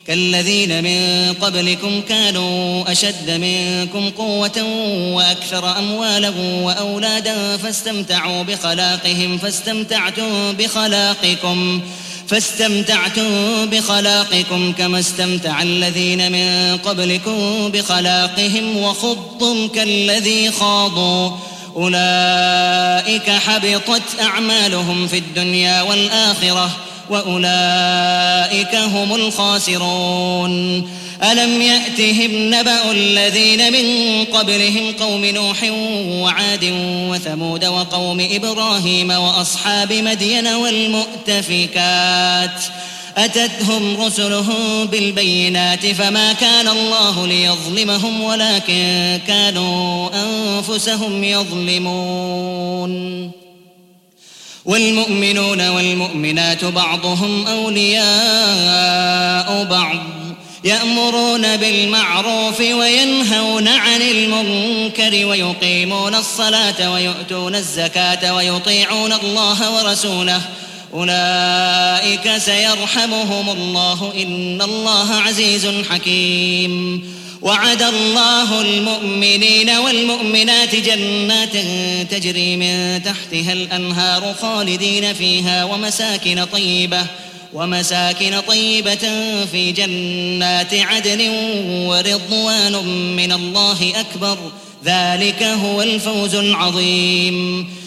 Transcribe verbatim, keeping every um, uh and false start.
كالذين من قبلكم كانوا أشد منكم قوة وأكثر أموالا وأولادا فاستمتعوا بخلاقهم فاستمتعتم بخلاقكم فاستمتعتم بخلاقكم كما استمتع الذين من قبلكم بخلاقهم وخضتم كالذي خاضوا أولئك حبطت أعمالهم في الدنيا والآخرة وأولئك هم الخاسرون. ألم يأتهم نبأ الذين من قبلهم قوم نوح وعاد وثمود وقوم إبراهيم وأصحاب مدين والمؤتفكات أتتهم رسلهم بالبينات فما كان الله ليظلمهم ولكن كانوا أنفسهم يظلمون. والمؤمنون والمؤمنات بعضهم أولياء بعض يأمرون بالمعروف وينهون عن المنكر ويقيمون الصلاة ويؤتون الزكاة ويطيعون الله ورسوله أولئك سيرحمهم الله إن الله عزيز حكيم. وعد الله المؤمنين والمؤمنات جنات تجري من تحتها الأنهار خالدين فيها ومساكن طيبة ومساكن طيبة في جنات عدن ورضوان من الله أكبر ذلك هو الفوز العظيم.